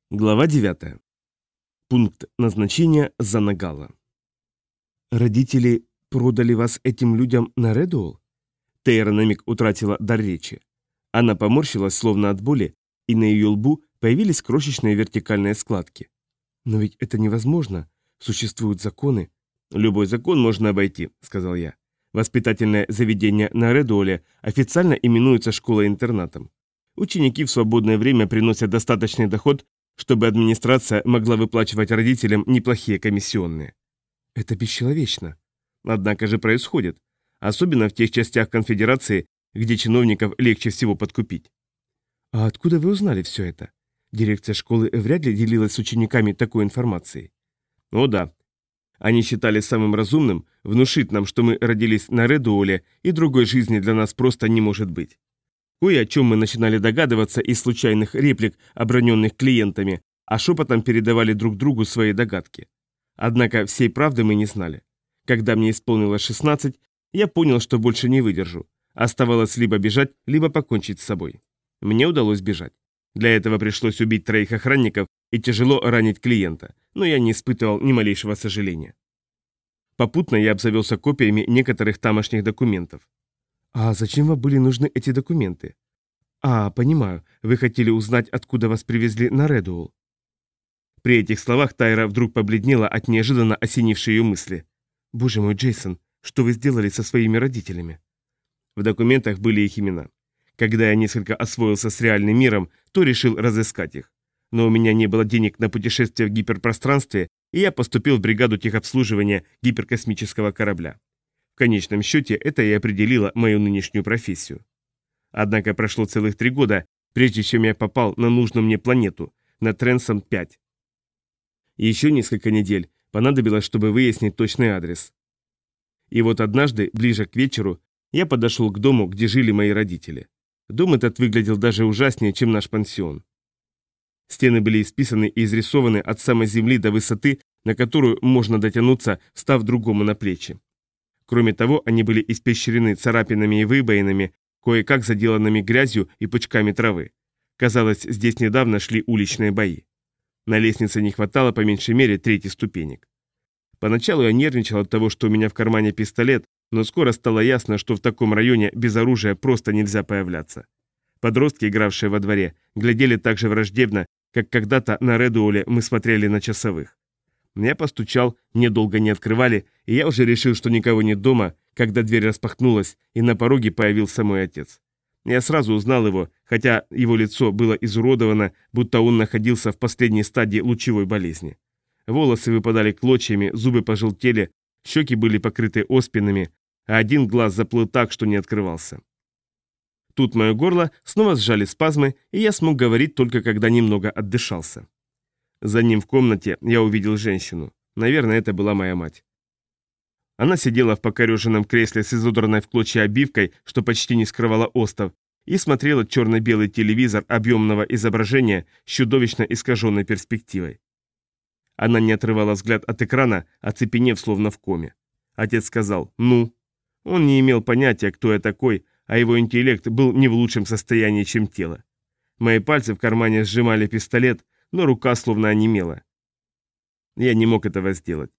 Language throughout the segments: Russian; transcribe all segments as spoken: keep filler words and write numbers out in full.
Глава девятая. Пункт назначения Занагала. «Родители продали вас этим людям на Редуолл?» Тейра на миг утратила дар речи. Она поморщилась, словно от боли, и на ее лбу появились крошечные вертикальные складки. «Но ведь это невозможно. Существуют законы». «Любой закон можно обойти», — сказал я. «Воспитательное заведение на Редуолле официально именуется школой-интернатом. Ученики в свободное время приносят достаточный доход, чтобы администрация могла выплачивать родителям неплохие комиссионные. Это бесчеловечно. Однако же происходит, особенно в тех частях конфедерации, где чиновников легче всего подкупить. А откуда вы узнали все это? Дирекция школы вряд ли делилась с учениками такой информацией. О да. Они считали самым разумным внушить нам, что мы родились на Редуолле, и другой жизни для нас просто не может быть. Кое о чем мы начинали догадываться из случайных реплик, оброненных клиентами, а шепотом передавали друг другу свои догадки. Однако всей правды мы не знали. Когда мне исполнилось шестнадцать, я понял, что больше не выдержу. Оставалось либо бежать, либо покончить с собой. Мне удалось бежать. Для этого пришлось убить троих охранников и тяжело ранить клиента, но я не испытывал ни малейшего сожаления. Попутно я обзавелся копиями некоторых тамошних документов. «А зачем вам были нужны эти документы?» «А, понимаю, вы хотели узнать, откуда вас привезли на Редуолл». При этих словах Тайра вдруг побледнела от неожиданно осенившей ее мысли. «Боже мой, Джейсон, что вы сделали со своими родителями?» В документах были их имена. Когда я несколько освоился с реальным миром, то решил разыскать их. Но у меня не было денег на путешествие в гиперпространстве, и я поступил в бригаду техобслуживания гиперкосмического корабля. В конечном счете это и определило мою нынешнюю профессию. Однако прошло целых три года, прежде чем я попал на нужную мне планету, на Тренсон пять. Еще несколько недель понадобилось, чтобы выяснить точный адрес. И вот однажды, ближе к вечеру, я подошел к дому, где жили мои родители. Дом этот выглядел даже ужаснее, чем наш пансион. Стены были исписаны и изрисованы от самой земли до высоты, на которую можно дотянуться, встав другому на плечи. Кроме того, они были испещрены царапинами и выбоинами, кое-как заделанными грязью и пучками травы. Казалось, здесь недавно шли уличные бои. На лестнице не хватало по меньшей мере трети ступенек. Поначалу я нервничал от того, что у меня в кармане пистолет, но скоро стало ясно, что в таком районе без оружия просто нельзя появляться. Подростки, игравшие во дворе, глядели так же враждебно, как когда-то на Редуолле мы смотрели на часовых. Я постучал, мне долго не открывали, и я уже решил, что никого нет дома, когда дверь распахнулась, и на пороге появился мой отец. Я сразу узнал его, хотя его лицо было изуродовано, будто он находился в последней стадии лучевой болезни. Волосы выпадали клочьями, зубы пожелтели, щеки были покрыты оспинами, а один глаз заплыл так, что не открывался. Тут мое горло снова сжали спазмы, и я смог говорить только когда немного отдышался. За ним в комнате я увидел женщину. Наверное, это была моя мать. Она сидела в покореженном кресле с изодранной в клочья обивкой, что почти не скрывала остов, и смотрела черно-белый телевизор объемного изображения с чудовищно искаженной перспективой. Она не отрывала взгляд от экрана, оцепенев словно в коме. Отец сказал «ну». Он не имел понятия, кто я такой, а его интеллект был не в лучшем состоянии, чем тело. Мои пальцы в кармане сжимали пистолет, но рука словно онемела. Я не мог этого сделать.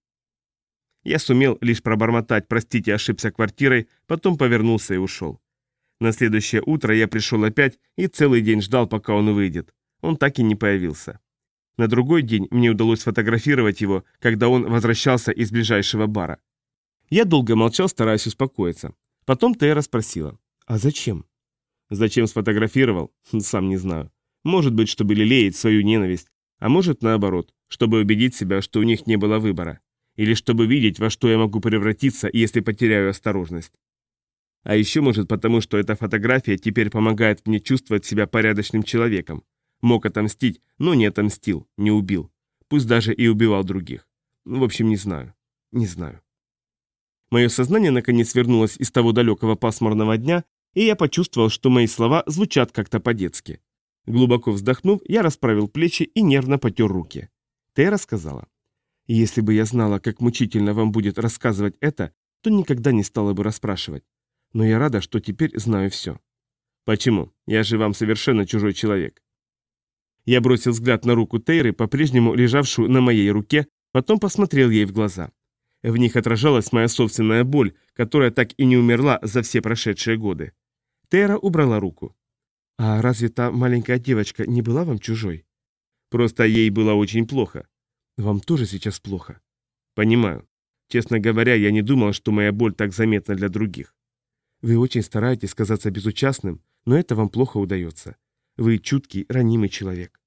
Я сумел лишь пробормотать «простите, ошибся квартирой», потом повернулся и ушел. На следующее утро я пришел опять и целый день ждал, пока он выйдет. Он так и не появился. На другой день мне удалось сфотографировать его, когда он возвращался из ближайшего бара. Я долго молчал, стараясь успокоиться. Потом Тейра спросила: «А зачем?» Зачем сфотографировал? Сам не знаю. Может быть, чтобы лелеять свою ненависть, а может, наоборот, чтобы убедить себя, что у них не было выбора. Или чтобы видеть, во что я могу превратиться, если потеряю осторожность. А еще, может, потому что эта фотография теперь помогает мне чувствовать себя порядочным человеком. Мог отомстить, но не отомстил, не убил. Пусть даже и убивал других. В общем, не знаю. Не знаю. Мое сознание наконец вернулось из того далекого пасмурного дня, и я почувствовал, что мои слова звучат как-то по-детски. Глубоко вздохнув, я расправил плечи и нервно потер руки. Тейра сказала: «Если бы я знала, как мучительно вам будет рассказывать это, то никогда не стала бы расспрашивать. Но я рада, что теперь знаю все». «Почему? Я же вам совершенно чужой человек». Я бросил взгляд на руку Тейры, по-прежнему лежавшую на моей руке, потом посмотрел ей в глаза. В них отражалась моя собственная боль, которая так и не умерла за все прошедшие годы. Тейра убрала руку. «А разве та маленькая девочка не была вам чужой?» «Просто ей было очень плохо». «Вам тоже сейчас плохо?» «Понимаю. Честно говоря, я не думал, что моя боль так заметна для других». «Вы очень стараетесь казаться безучастным, но это вам плохо удается. Вы чуткий, ранимый человек».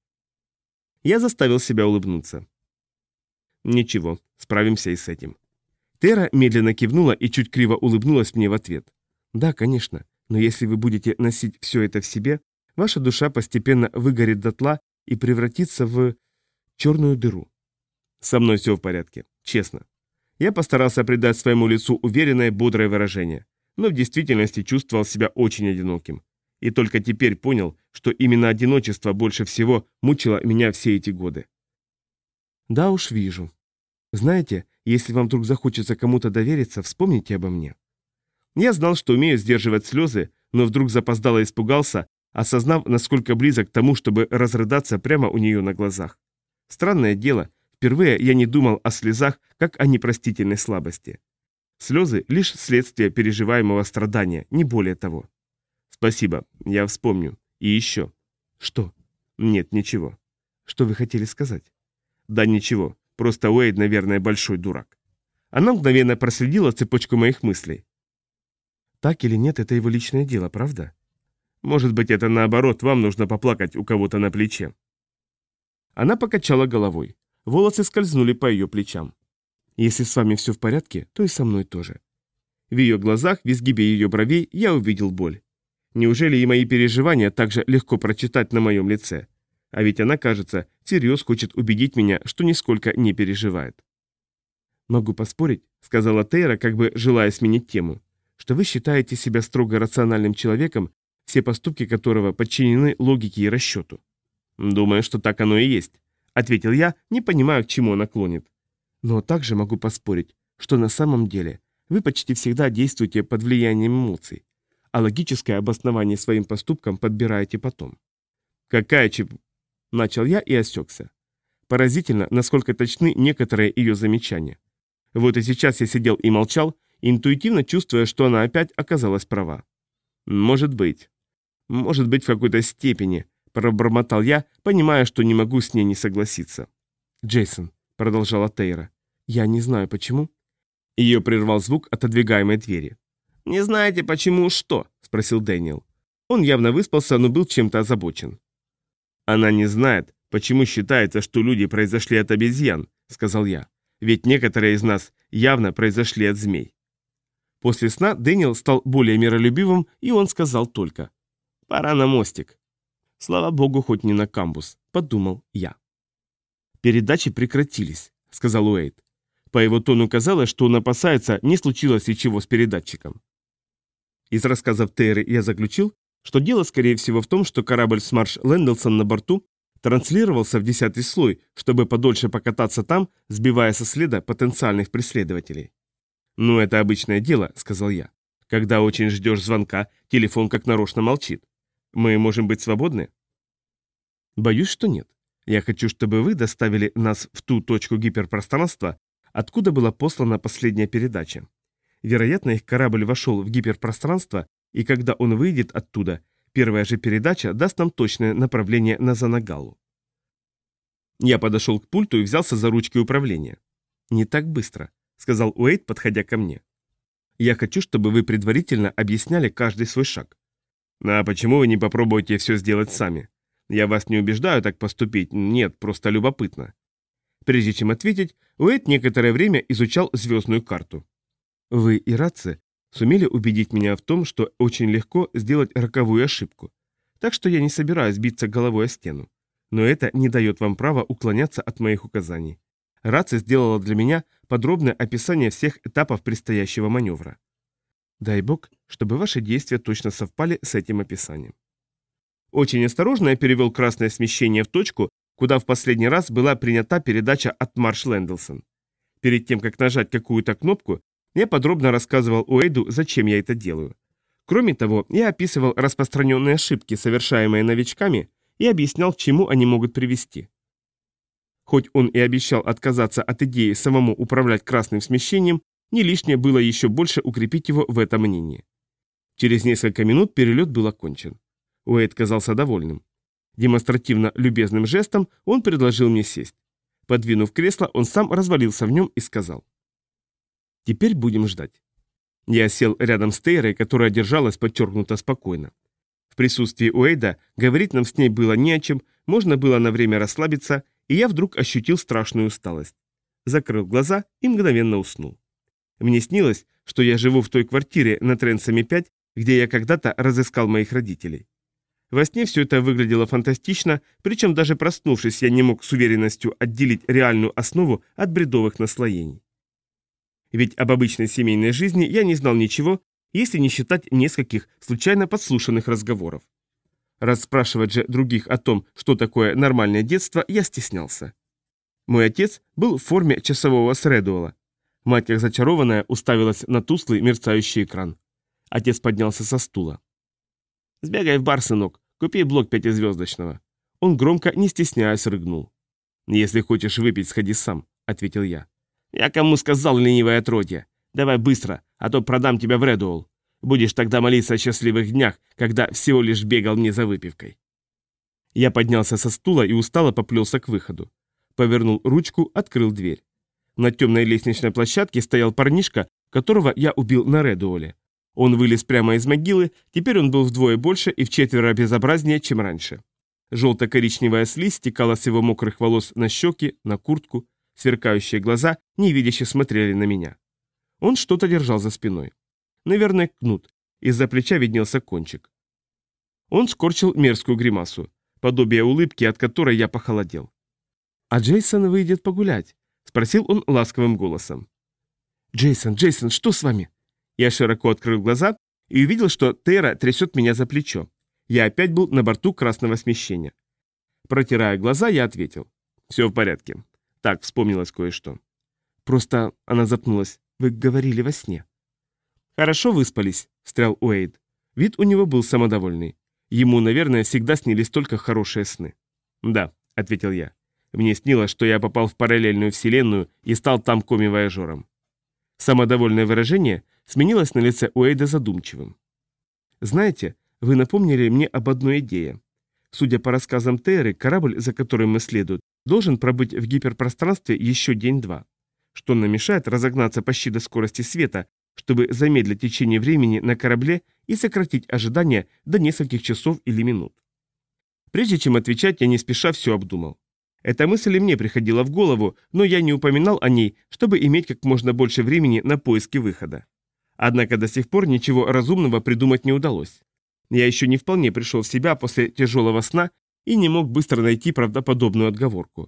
Я заставил себя улыбнуться. «Ничего, справимся и с этим». Тера медленно кивнула и чуть криво улыбнулась мне в ответ. «Да, конечно, но если вы будете носить все это в себе, ваша душа постепенно выгорит дотла и превратится в черную дыру». «Со мной все в порядке, честно». Я постарался придать своему лицу уверенное, бодрое выражение, но в действительности чувствовал себя очень одиноким. И только теперь понял, что именно одиночество больше всего мучило меня все эти годы. «Да уж вижу. Знаете, если вам вдруг захочется кому-то довериться, вспомните обо мне». Я знал, что умею сдерживать слезы, но вдруг запоздало испугался, осознав, насколько близок к тому, чтобы разрыдаться прямо у нее на глазах. Странное дело, впервые я не думал о слезах, как о непростительной слабости. Слезы – лишь следствие переживаемого страдания, не более того. «Спасибо, я вспомню. И еще». «Что?» «Нет, ничего». «Что вы хотели сказать?» «Да ничего, просто Уэйд, наверное, большой дурак». Она мгновенно проследила цепочку моих мыслей. «Так или нет, это его личное дело, правда?» «Может быть, это наоборот, вам нужно поплакать у кого-то на плече». Она покачала головой. Волосы скользнули по ее плечам. «Если с вами все в порядке, то и со мной тоже». В ее глазах, в изгибе ее бровей, я увидел боль. Неужели и мои переживания так же легко прочитать на моем лице? А ведь она, кажется, всерьез хочет убедить меня, что нисколько не переживает. «Могу поспорить», — сказала Тейра, как бы желая сменить тему, «что вы считаете себя строго рациональным человеком, все поступки которого подчинены логике и расчету». «Думаю, что так оно и есть», — ответил я, не понимая, к чему она клонит. «Но также могу поспорить, что на самом деле вы почти всегда действуете под влиянием эмоций, а логическое обоснование своим поступкам подбираете потом». «Какая чеп...» — начал я и осекся. Поразительно, насколько точны некоторые ее замечания. Вот и сейчас я сидел и молчал, интуитивно чувствуя, что она опять оказалась права. «Может быть. Может быть, в какой-то степени», — пробормотал я, понимая, что не могу с ней не согласиться. «Джейсон», — продолжала Тейра, — «я не знаю почему». Ее прервал звук отодвигаемой двери. «Не знаете, почему что?» — спросил Дэниел. Он явно выспался, но был чем-то озабочен. «Она не знает, почему считается, что люди произошли от обезьян», — сказал я. «Ведь некоторые из нас явно произошли от змей». После сна Дэниел стал более миролюбивым, и он сказал только: «Пора на мостик». «Слава богу, хоть не на камбус», — подумал я. «Передачи прекратились», — сказал Уэйд. По его тону казалось, что он опасается, не случилось ли чего с передатчиком. Из рассказов Тейры я заключил, что дело, скорее всего, в том, что корабль с Марш Лэндлсон на борту транслировался в десятый слой, чтобы подольше покататься там, сбивая со следа потенциальных преследователей. «Ну, это обычное дело», — сказал я. «Когда очень ждешь звонка, телефон как нарочно молчит. Мы можем быть свободны?» «Боюсь, что нет. Я хочу, чтобы вы доставили нас в ту точку гиперпространства, откуда была послана последняя передача. Вероятно, их корабль вошел в гиперпространство, и когда он выйдет оттуда, первая же передача даст нам точное направление на Занагалу». Я подошел к пульту и взялся за ручки управления. «Не так быстро», — сказал Уэйд, подходя ко мне. «Я хочу, чтобы вы предварительно объясняли каждый свой шаг». «А почему вы не попробуете все сделать сами? Я вас не убеждаю так поступить, нет, просто любопытно». Прежде чем ответить, Уэйд некоторое время изучал звездную карту. «Вы и Ратце сумели убедить меня в том, что очень легко сделать роковую ошибку, так что я не собираюсь биться головой о стену. Но это не дает вам права уклоняться от моих указаний. Ратце сделала для меня подробное описание всех этапов предстоящего маневра. Дай бог, чтобы ваши действия точно совпали с этим описанием». Очень осторожно я перевел красное смещение в точку, куда в последний раз была принята передача от Марш Лэндлсон. Перед тем, как нажать какую-то кнопку, я подробно рассказывал Уэйду, зачем я это делаю. Кроме того, я описывал распространенные ошибки, совершаемые новичками, и объяснял, к чему они могут привести. Хоть он и обещал отказаться от идеи самому управлять красным смещением, не лишнее было еще больше укрепить его в этом мнении. Через несколько минут перелет был окончен. Уэйд казался довольным. Демонстративно любезным жестом он предложил мне сесть. Подвинув кресло, он сам развалился в нем и сказал: «Теперь будем ждать». Я сел рядом с Тейрой, которая держалась подчеркнуто спокойно. В присутствии Уэйда говорить нам с ней было не о чем, можно было на время расслабиться, и я вдруг ощутил страшную усталость. Закрыл глаза и мгновенно уснул. Мне снилось, что я живу в той квартире на Тренсами пять, где я когда-то разыскал моих родителей. Во сне все это выглядело фантастично, причем даже проснувшись, я не мог с уверенностью отделить реальную основу от бредовых наслоений. Ведь об обычной семейной жизни я не знал ничего, если не считать нескольких случайно подслушанных разговоров. Расспрашивать же других о том, что такое нормальное детство, я стеснялся. Мой отец был в форме часового с Редуэлла. Мать, как зачарованная, уставилась на тусклый мерцающий экран. Отец поднялся со стула. «Сбегай в бар, сынок, купи блок пятизвездочного». Он громко, не стесняясь, рыгнул. «Если хочешь выпить, сходи сам», — ответил я. «Я кому сказал, ленивое отродье? Давай быстро, а то продам тебя в Редуэлл. Будешь тогда молиться о счастливых днях, когда всего лишь бегал мне за выпивкой». Я поднялся со стула и устало поплелся к выходу. Повернул ручку, открыл дверь. На темной лестничной площадке стоял парнишка, которого я убил на Редуэлле. Он вылез прямо из могилы, теперь он был вдвое больше и вчетверо безобразнее, чем раньше. Желто-коричневая слизь стекала с его мокрых волос на щеки, на куртку, сверкающие глаза невидяще смотрели на меня. Он что-то держал за спиной. Наверное, кнут, из-за плеча виднелся кончик. Он скорчил мерзкую гримасу, подобие улыбки, от которой я похолодел. «А Джейсон выйдет погулять?» — спросил он ласковым голосом. «Джейсон, Джейсон, что с вами?» Я широко открыл глаза и увидел, что Тейра трясет меня за плечо. Я опять был на борту красного смещения. Протирая глаза, я ответил: «Все в порядке. Так, вспомнилось кое-что». «Просто...» — она запнулась. «Вы говорили во сне». «Хорошо выспались», — встрял Уэйд. Вид у него был самодовольный. Ему, наверное, всегда снились только хорошие сны. «Да», — ответил я. «Мне снилось, что я попал в параллельную вселенную и стал там коми-вояжером». Самодовольное выражение сменилось на лице Уэйда задумчивым. «Знаете, вы напомнили мне об одной идее. Судя по рассказам Тейры, корабль, за которым мы следуем, должен пробыть в гиперпространстве еще день-два. Что нам мешает разогнаться почти до скорости света, чтобы замедлить течение времени на корабле и сократить ожидания до нескольких часов или минут?» Прежде чем отвечать, я не спеша все обдумал. Эта мысль и мне приходила в голову, но я не упоминал о ней, чтобы иметь как можно больше времени на поиски выхода. Однако до сих пор ничего разумного придумать не удалось. Я еще не вполне пришел в себя после тяжелого сна и не мог быстро найти правдоподобную отговорку.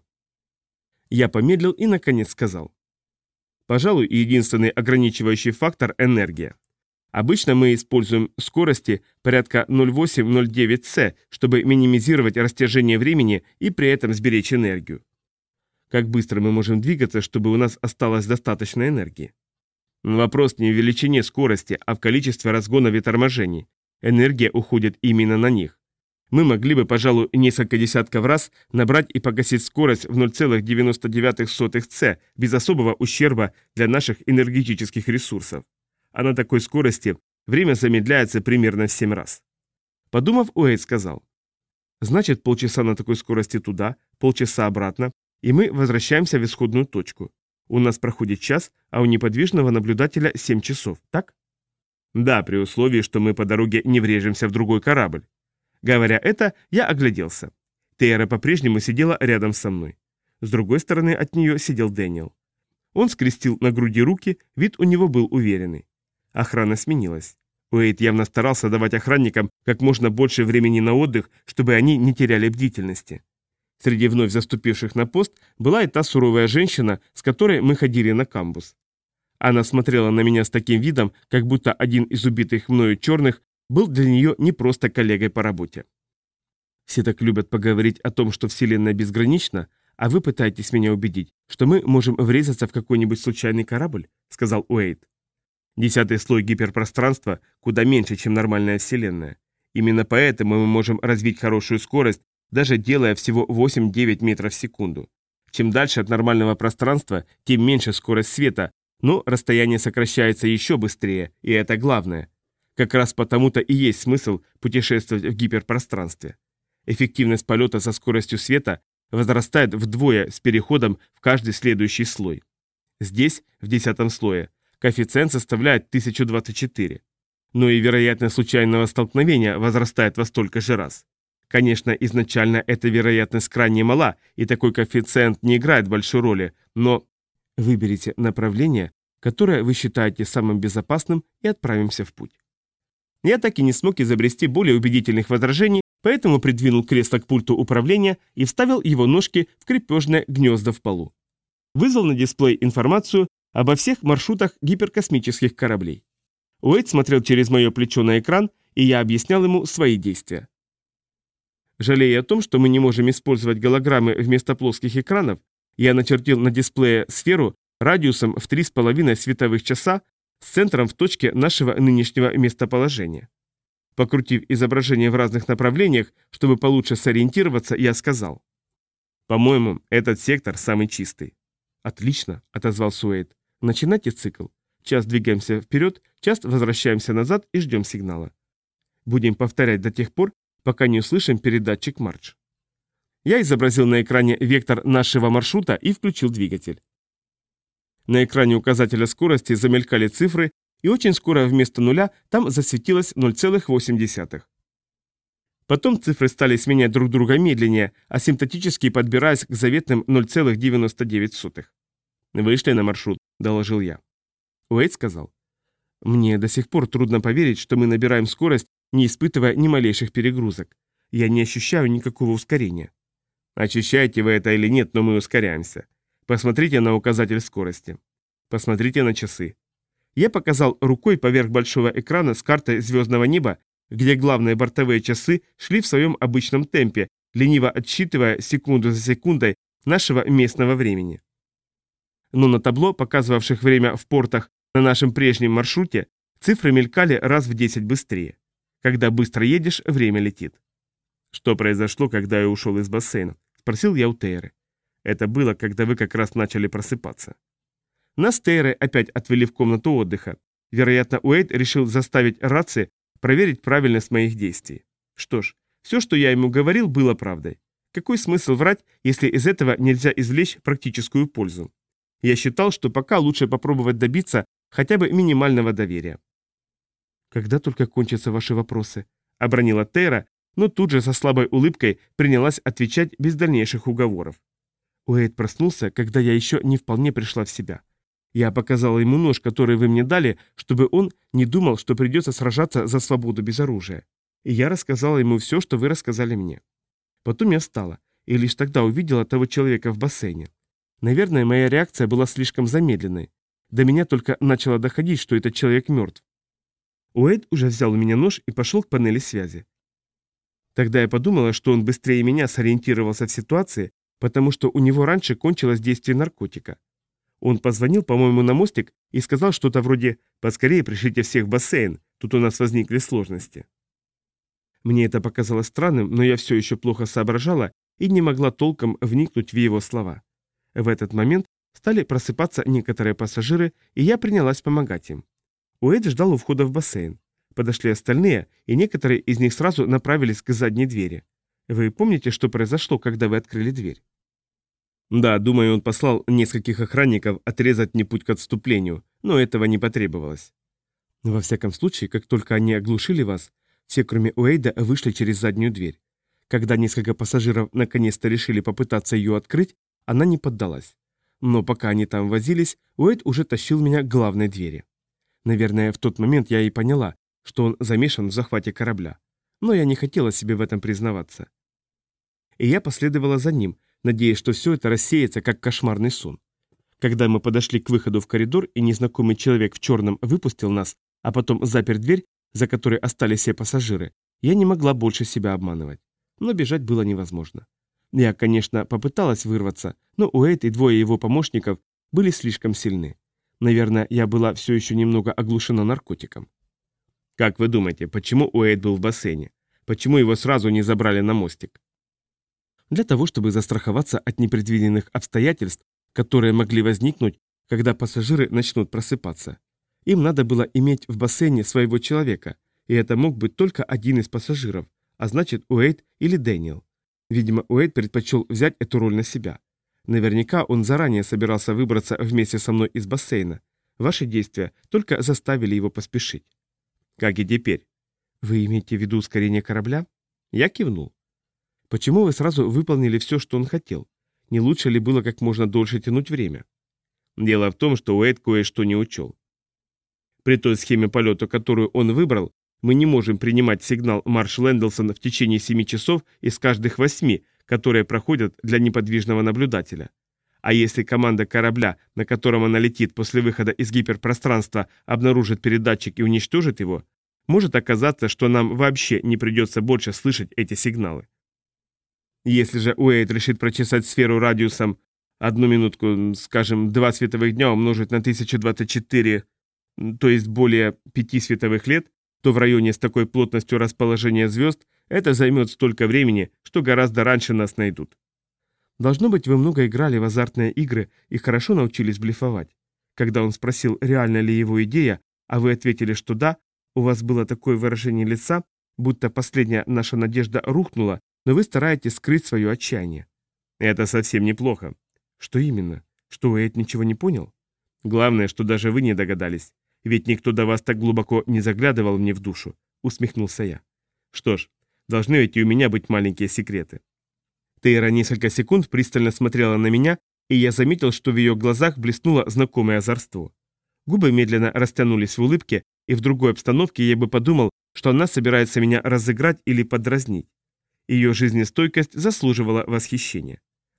Я помедлил и наконец сказал: «Пожалуй, единственный ограничивающий фактор – энергия. Обычно мы используем скорости порядка ноль восемь - ноль девять С, чтобы минимизировать растяжение времени и при этом сберечь энергию. Как быстро мы можем двигаться, чтобы у нас осталось достаточно энергии? Вопрос не в величине скорости, а в количестве разгонов и торможений. Энергия уходит именно на них. Мы могли бы, пожалуй, несколько десятков раз набрать и погасить скорость в ноль целых девяносто девять сотых С без особого ущерба для наших энергетических ресурсов. А на такой скорости время замедляется примерно в семь раз». Подумав, Уэйд сказал: «Значит, полчаса на такой скорости туда, полчаса обратно, и мы возвращаемся в исходную точку. У нас проходит час, а у неподвижного наблюдателя семь часов, так?» «Да, при условии, что мы по дороге не врежемся в другой корабль». Говоря это, я огляделся. Тейра по-прежнему сидела рядом со мной. С другой стороны от нее сидел Дэниел. Он скрестил на груди руки, вид у него был уверенный. Охрана сменилась. Уэйд явно старался давать охранникам как можно больше времени на отдых, чтобы они не теряли бдительности. Среди вновь заступивших на пост была и та суровая женщина, с которой мы ходили на камбус. Она смотрела на меня с таким видом, как будто один из убитых мною черных был для нее не просто коллегой по работе. «Все так любят поговорить о том, что Вселенная безгранична, а вы пытаетесь меня убедить, что мы можем врезаться в какой-нибудь случайный корабль», — сказал Уэйд. «Десятый слой гиперпространства куда меньше, чем нормальная Вселенная. Именно поэтому мы можем развить хорошую скорость, даже делая всего восемь-девять метров в секунду. Чем дальше от нормального пространства, тем меньше скорость света, но расстояние сокращается еще быстрее, и это главное. Как раз потому-то и есть смысл путешествовать в гиперпространстве. Эффективность полета со скоростью света возрастает вдвое с переходом в каждый следующий слой. Здесь, в десятом слое, коэффициент составляет тысяча двадцать четыре. Но и вероятность случайного столкновения возрастает во столько же раз. Конечно, изначально эта вероятность крайне мала, и такой коэффициент не играет большой роли, но выберите направление, которое вы считаете самым безопасным, и отправимся в путь. Я так и не смог изобрести более убедительных возражений, поэтому придвинул кресло к пульту управления и вставил его ножки в крепежное гнездо в полу. Вызвал на дисплей информацию обо всех маршрутах гиперкосмических кораблей. Уэйд смотрел через мое плечо на экран, и я объяснял ему свои действия. Жалея о том, что мы не можем использовать голограммы вместо плоских экранов, я начертил на дисплее сферу радиусом в три с половиной световых часа с центром в точке нашего нынешнего местоположения. Покрутив изображение в разных направлениях, чтобы получше сориентироваться, я сказал: «По-моему, этот сектор самый чистый». «Отлично», — отозвался Уэйд. «Начинайте цикл. Час двигаемся вперед, час возвращаемся назад и ждем сигнала. Будем повторять до тех пор, пока не услышим передатчик марш». Я изобразил на экране вектор нашего маршрута и включил двигатель. На экране указателя скорости замелькали цифры, и очень скоро вместо нуля там засветилось ноль целых восемь десятых. Потом цифры стали сменять друг друга медленнее, асимптотически подбираясь к заветным ноль целых девяносто девять сотых. «Вышли на маршрут», — доложил я. Уэйд сказал: «Мне до сих пор трудно поверить, что мы набираем скорость, не испытывая ни малейших перегрузок. Я не ощущаю никакого ускорения». «Ощущаете вы это или нет, но мы ускоряемся. Посмотрите на указатель скорости. Посмотрите на часы». Я показал рукой поверх большого экрана с картой звездного неба, где главные бортовые часы шли в своем обычном темпе, лениво отсчитывая секунду за секундой нашего местного времени. Но на табло, показывавших время в портах на нашем прежнем маршруте, цифры мелькали раз в десять быстрее. Когда быстро едешь, время летит. «Что произошло, когда я ушел из бассейна?» – спросил я у Тейры. «Это было, когда вы как раз начали просыпаться». Нас Тейры опять отвели в комнату отдыха. Вероятно, Уэйд решил заставить рации проверить правильность моих действий. Что ж, все, что я ему говорил, было правдой. Какой смысл врать, если из этого нельзя извлечь практическую пользу? Я считал, что пока лучше попробовать добиться хотя бы минимального доверия. «Когда только кончатся ваши вопросы?» – обронила Тейра, но тут же со слабой улыбкой принялась отвечать без дальнейших уговоров. Уэйд проснулся, когда я еще не вполне пришла в себя. Я показала ему нож, который вы мне дали, чтобы он не думал, что придется сражаться за свободу без оружия. И я рассказала ему все, что вы рассказали мне. Потом я встала, и лишь тогда увидела того человека в бассейне. Наверное, моя реакция была слишком замедленной. До меня только начало доходить, что этот человек мертв. Уэйд уже взял у меня нож и пошел к панели связи. Тогда я подумала, что он быстрее меня сориентировался в ситуации, потому что у него раньше кончилось действие наркотика. Он позвонил, по-моему, на мостик и сказал что-то вроде «Поскорее пришлите всех в бассейн, тут у нас возникли сложности». Мне это показалось странным, но я все еще плохо соображала и не могла толком вникнуть в его слова. В этот момент стали просыпаться некоторые пассажиры, и я принялась помогать им. Уэйд ждал у входа в бассейн. Подошли остальные, и некоторые из них сразу направились к задней двери. Вы помните, что произошло, когда вы открыли дверь? Да, думаю, он послал нескольких охранников отрезать мне путь к отступлению, но этого не потребовалось. Во всяком случае, как только они оглушили вас, все, кроме Уэйда, вышли через заднюю дверь. Когда несколько пассажиров наконец-то решили попытаться ее открыть, она не поддалась. Но пока они там возились, Уэйд уже тащил меня к главной двери. Наверное, в тот момент я и поняла, что он замешан в захвате корабля. Но я не хотела себе в этом признаваться. И я последовала за ним, надеясь, что все это рассеется, как кошмарный сон. Когда мы подошли к выходу в коридор, и незнакомый человек в черном выпустил нас, а потом запер дверь, за которой остались все пассажиры, я не могла больше себя обманывать. Но бежать было невозможно. Я, конечно, попыталась вырваться, но Уэйд и двое его помощников были слишком сильны. Наверное, я была все еще немного оглушена наркотиком. Как вы думаете, почему Уэйд был в бассейне? Почему его сразу не забрали на мостик? для того, чтобы застраховаться от непредвиденных обстоятельств, которые могли возникнуть, когда пассажиры начнут просыпаться. Им надо было иметь в бассейне своего человека, и это мог быть только один из пассажиров, а значит Уэйд или Дэниел. Видимо, Уэйд предпочел взять эту роль на себя. Наверняка он заранее собирался выбраться вместе со мной из бассейна. Ваши действия только заставили его поспешить. Как и теперь. Вы имеете в виду ускорение корабля? Я кивнул. Почему вы сразу выполнили все, что он хотел? Не лучше ли было как можно дольше тянуть время? Дело в том, что Уэйд кое-что не учел. При той схеме полета, которую он выбрал, мы не можем принимать сигнал Марш Лэндлсон в течение семи часов из каждых восьми, которые проходят для неподвижного наблюдателя. А если команда корабля, на котором она летит после выхода из гиперпространства, обнаружит передатчик и уничтожит его, может оказаться, что нам вообще не придется больше слышать эти сигналы. Если же Уэйд решит прочесать сферу радиусом одну минутку, скажем, два световых дня умножить на тысячу двадцать четыре, то есть более пяти световых лет, то в районе с такой плотностью расположения звезд это займет столько времени, что гораздо раньше нас найдут. Должно быть, вы много играли в азартные игры и хорошо научились блефовать. Когда он спросил, реальна ли его идея, а вы ответили, что да, у вас было такое выражение лица, будто последняя наша надежда рухнула, но вы стараетесь скрыть свое отчаяние. Это совсем неплохо. Что именно? Что Уэйд ничего не понял? Главное, что даже вы не догадались. Ведь никто до вас так глубоко не заглядывал мне в душу, усмехнулся я. Что ж, должны ведь и у меня быть маленькие секреты. Тейра несколько секунд пристально смотрела на меня, и я заметил, что в ее глазах блеснуло знакомое озорство. Губы медленно растянулись в улыбке, и в другой обстановке я бы подумал, что она собирается меня разыграть или подразнить. Ее жизнестойкость заслуживала восхищения.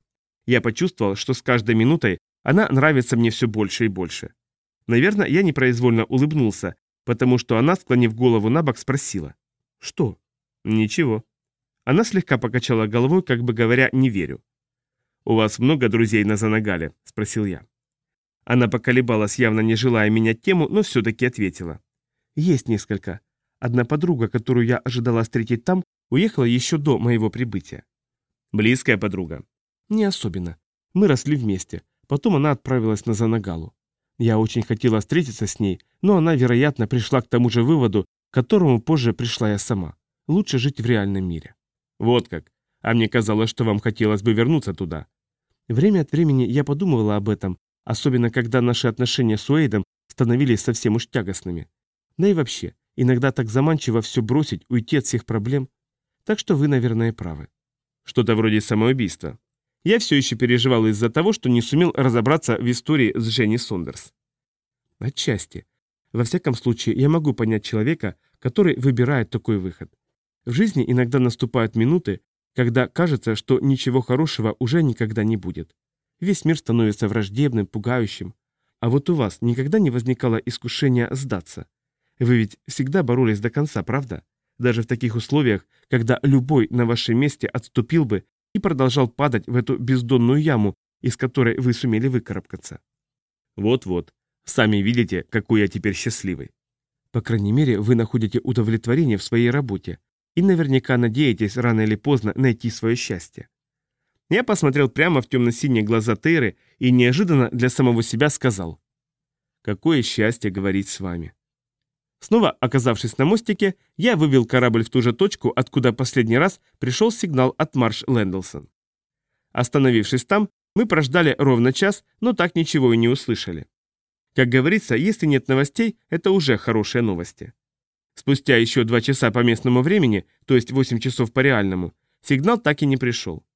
Я почувствовал, что с каждой минутой она нравится мне все больше и больше. Наверное, я непроизвольно улыбнулся, потому что она, склонив голову на бок, спросила. «Что?» «Ничего». Она слегка покачала головой, как бы говоря, «не верю». «У вас много друзей на Занагале?» – спросил я. Она поколебалась, явно не желая менять тему, но все-таки ответила. «Есть несколько. Одна подруга, которую я ожидала встретить там, уехала еще до моего прибытия». «Близкая подруга?» «Не особенно. Мы росли вместе. Потом она отправилась на Занагалу. Я очень хотела встретиться с ней, но она, вероятно, пришла к тому же выводу, к которому позже пришла я сама. Лучше жить в реальном мире». «Вот как. А мне казалось, что вам хотелось бы вернуться туда». Время от времени я подумывала об этом, особенно когда наши отношения с Уэйдом становились совсем уж тягостными. Да и вообще, иногда так заманчиво все бросить, уйти от всех проблем. Так что вы, наверное, правы. Что-то вроде самоубийства. Я все еще переживал из-за того, что не сумел разобраться в истории с Женни Сондерс. Отчасти. Во всяком случае, я могу понять человека, который выбирает такой выход. В жизни иногда наступают минуты, когда кажется, что ничего хорошего уже никогда не будет. Весь мир становится враждебным, пугающим. А вот у вас никогда не возникало искушения сдаться? Вы ведь всегда боролись до конца, правда? Даже в таких условиях, когда любой на вашем месте отступил бы и продолжал падать в эту бездонную яму, из которой вы сумели выкарабкаться. Вот-вот. Сами видите, какой я теперь счастливый. По крайней мере, вы находите удовлетворение в своей работе и наверняка надеетесь рано или поздно найти свое счастье. Я посмотрел прямо в темно-синие глаза Тейры и неожиданно для самого себя сказал: «Какое счастье говорить с вами». Снова оказавшись на мостике, я вывел корабль в ту же точку, откуда последний раз пришел сигнал от Марш Лэндлсон. Остановившись там, мы прождали ровно час, но так ничего и не услышали. Как говорится, если нет новостей, это уже хорошие новости. Спустя еще два часа по местному времени, то есть восемь часов по реальному, сигнал так и не пришел.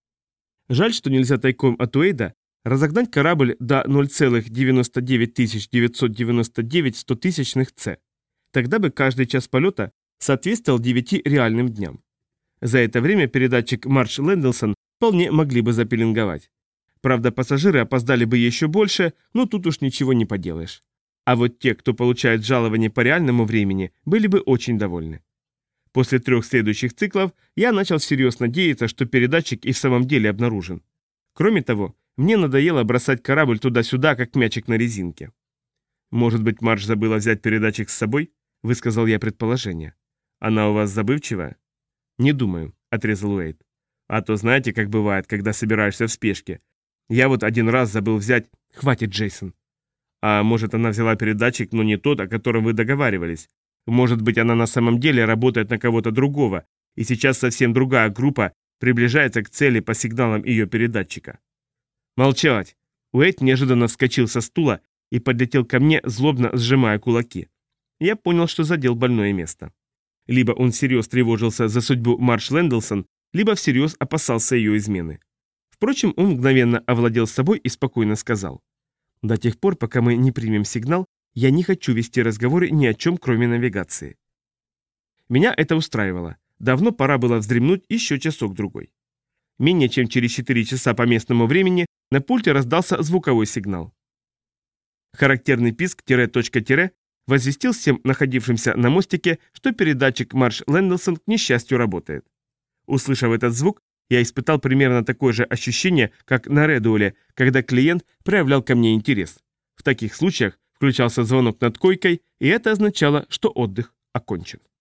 Жаль, что нельзя тайком от Уэйда разогнать корабль до ноль целых девяносто девять тысяч девятьсот девяносто девять стотысячных С. Тогда бы каждый час полета соответствовал девяти реальным дням. За это время передатчик Марш Лэндлсон вполне могли бы запеленговать. Правда, пассажиры опоздали бы еще больше, но тут уж ничего не поделаешь. А вот те, кто получает жалование по реальному времени, были бы очень довольны. После трех следующих циклов я начал всерьез надеяться, что передатчик и в самом деле обнаружен. Кроме того, мне надоело бросать корабль туда-сюда, как мячик на резинке. «Может быть, Марш забыла взять передатчик с собой?» – высказал я предположение. «Она у вас забывчивая?» «Не думаю», – отрезал Уэйд. А то знаете, как бывает, когда собираешься в спешке. Я вот один раз забыл взять... Хватит, Джейсон. А может, она взяла передатчик, но не тот, о котором вы договаривались. Может быть, она на самом деле работает на кого-то другого, и сейчас совсем другая группа приближается к цели по сигналам ее передатчика. Молчать. Уэйд неожиданно вскочил со стула и подлетел ко мне, злобно сжимая кулаки. Я понял, что задел больное место. Либо он всерьез тревожился за судьбу Марш Лэндлсон, либо всерьез опасался ее измены. Впрочем, он мгновенно овладел собой и спокойно сказал: «До тех пор, пока мы не примем сигнал, я не хочу вести разговоры ни о чем, кроме навигации». Меня это устраивало. Давно пора было вздремнуть еще часок-другой. Менее чем через четыре часа по местному времени на пульте раздался звуковой сигнал. Характерный писк тире-точка-тире возвестил всем находившимся на мостике, что передатчик Марш Лэндлсон к несчастью работает. Услышав этот звук, я испытал примерно такое же ощущение, как на Редуоле, когда клиент проявлял ко мне интерес. В таких случаях включался звонок над койкой, и это означало, что отдых окончен.